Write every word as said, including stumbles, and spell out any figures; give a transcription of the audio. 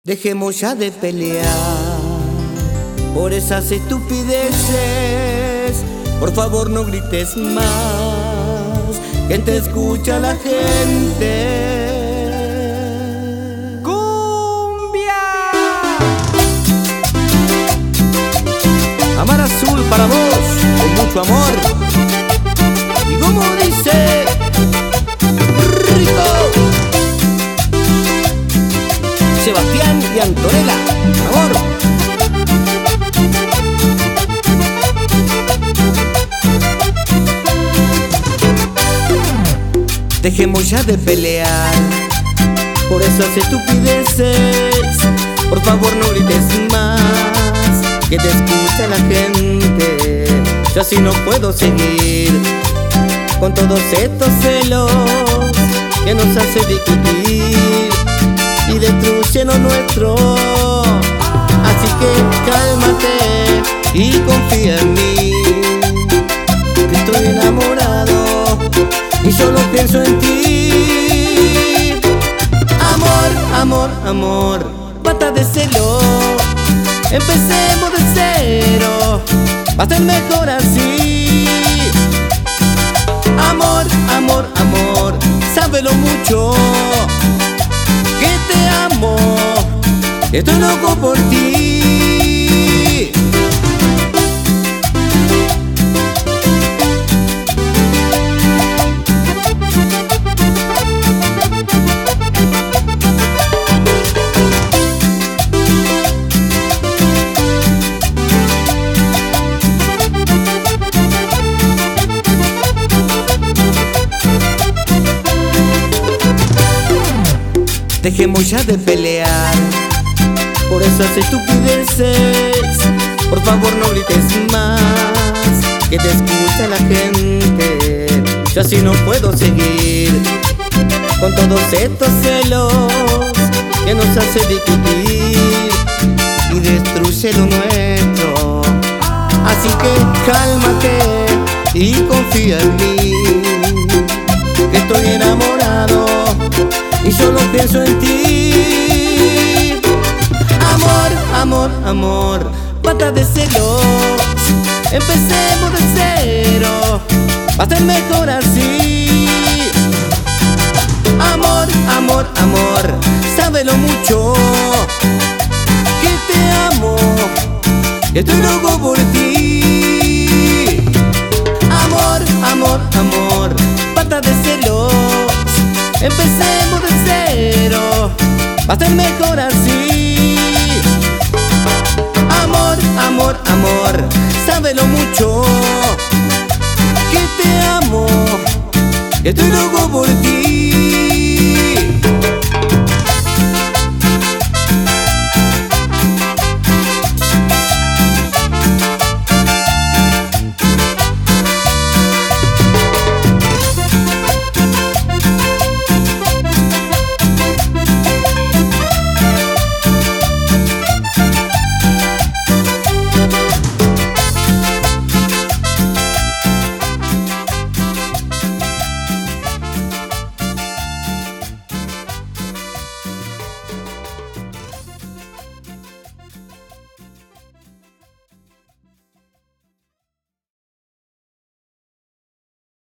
Dejemos ya de pelear por esas estupideces. Por favor no grites más, que te escucha la gente. ¡Cumbia! Amar Azul para vos, con mucho amor. Y como dice, rico. Sebastián y Antonella, amor. Dejemos ya de pelear por esas estupideces. Por favor no grites más, que te escucha la gente. Yo así no puedo seguir con todos estos celos que nos hacen discutir y destruyen lo nuestro. Así que cálmate y confía en mí, que estoy enamorado y solo pienso en ti. Amor, amor, amor, basta de celos, empecemos de cero, va a ser mejor así. Amor, amor, amor, sábelo mucho, que te amo, estoy loco por ti. Dejemos ya de pelear por esas estupideces. Por favor no grites más, que te escucha la gente. Yo así no puedo seguir con todos estos celos que nos hacen discutir y destruye lo nuestro. Así que cálmate y confía en mí, que estoy enamorado y solo pienso en ti. Amor, amor, amor, basta de celos, empecemos de cero, va a ser mejor así. Amor, amor, amor, sábelo mucho, que te amo, que estoy loco por ti. Amor, amor, amor, basta de celos, empecemos de cero, va a ser mejor así. Amor, amor, amor, sábelo mucho, que te amo, que estoy loco por ti.